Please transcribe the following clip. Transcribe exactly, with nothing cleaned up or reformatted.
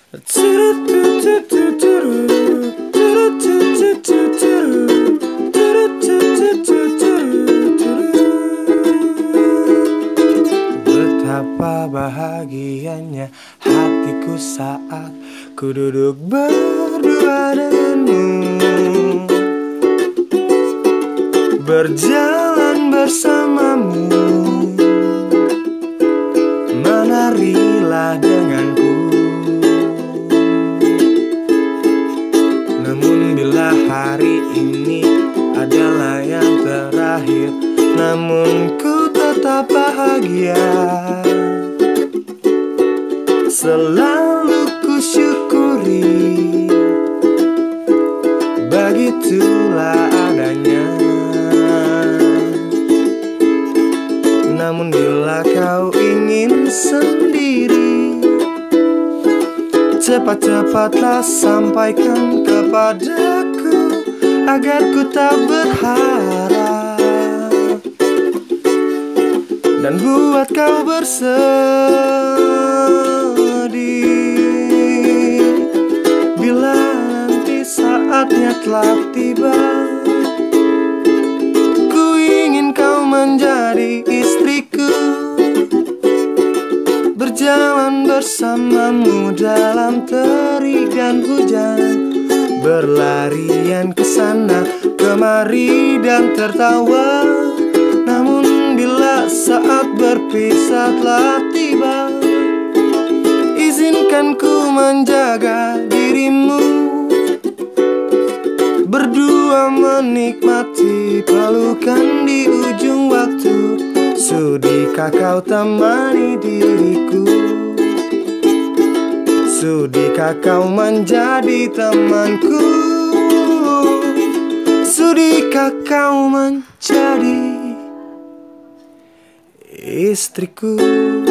Betapa bahagianya hatiku saat ku duduk berdua denganmu, berjalan bersamamu, menarilah denganku. Namun bila hari ini adalah yang terakhir, namun ku tetap bahagia. Selalu ku syukuri, begitulah adanya. Namun bila kau ingin sendiri, cepat-cepatlah sampaikan kepadaku agar ku tak berharap dan buat kau bersedih. Bila nanti saatnya telah tiba, ku ingin kau menjadi istriku, berjalan bersamamu dalam terik dan hujan, berlarian ke sana kemari dan tertawa. Namun bila saat berpisah telah tiba, izinkan ku menjaga dirimu, berdua menikmati pelukan di ujung waktu. Sudikah kau temani diriku? Sudikah kau menjadi temanku? Sudikah kau menjadi istriku?